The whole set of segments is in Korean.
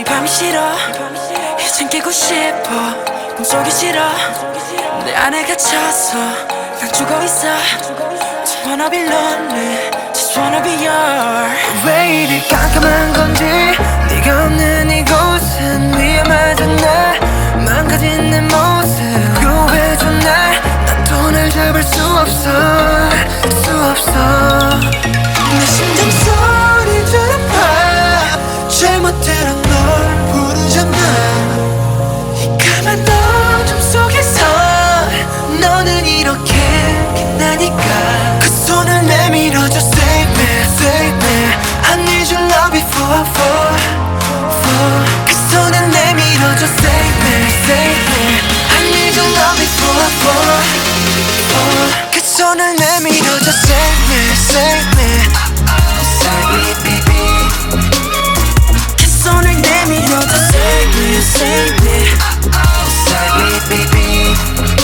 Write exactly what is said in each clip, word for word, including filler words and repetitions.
이 밤이 싫어 이젠 깨고 싶어 꿈속이 싫어 내 안에 갇혀서 난 죽어있어 Just wanna be lonely Just wanna be yours 왜 이리 깜깜한 건지 네가 없는 이곳은 위험하잖아 망가진 내 모습 구해줘 날난 돈을 잡을 수 없어 수 없어 내 심장 소리 들어봐 잘못 들은 널 부르잖아 이 까만 어둠 속에서 너는 이렇게 빛나니까 그 손을 내밀어줘 Save me, save me I need your love before, for, for 그 손을 내밀어줘 Save me, save me I need your love before, for, for 그 손을 내밀어줘 Save me, save me Save me, baby 그 손을 내밀어줘 Save me, save me Save me, baby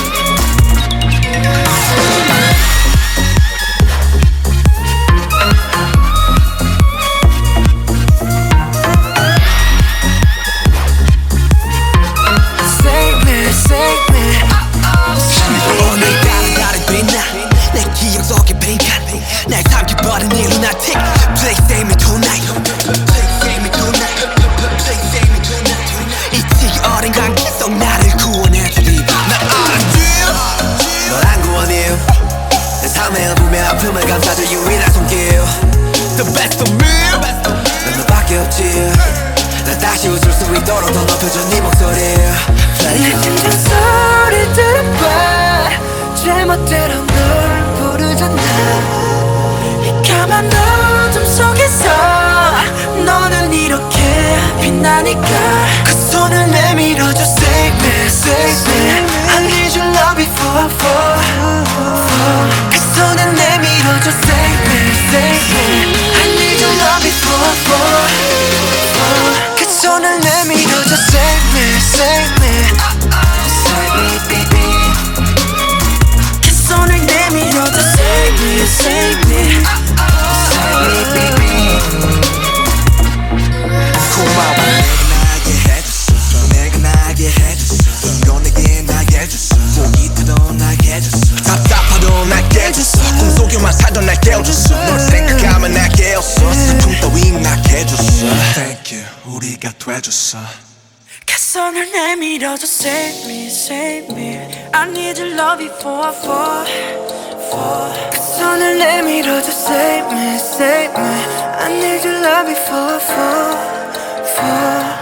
날 삼켜버린 이 lunatic Please save me tonight Please save me tonight Please save me tonight 이 지기 어린 관계 속 나를 구원해주리 난 알아줘 널 안 구원해 내 삶의 어둠의 아픔을 감싸줄 유일한 손길 The best of me 난 너밖에 없지 날 다시 웃을 수 있도록 더 높여줘 네 목소리 내 심장 소리 들어봐 잘못 들은 널 부르잖아 까만 어둠 속에서 너는 이렇게 빛나니까 그 손을 내밀어줘 Save me, save me I need your love before, for, for 그 손을 내밀어줘 Save me, save me I need your love before, for, for 그 손을 내밀어줘 Save me, save me Save me, baby 그 손을 내밀어줘 Save me, save me 고마워 내가 나게 해줬어 내가 나게 해줬어 넌 내게 나게 해줬어 꼭 이토록 나게 해줬어 답답하도 나게 해줬어 꿈속에만 살던 날 깨워줬어 널 생각하면 날 깨웠어 슬픔 따윈 나게 해줬어 Thank you 우리가 돼줬어 그 손을 내밀어줘 Save me, save me I need your love before, for, for 그 손을 내밀어줘 Save me, save me I need your love before, for, for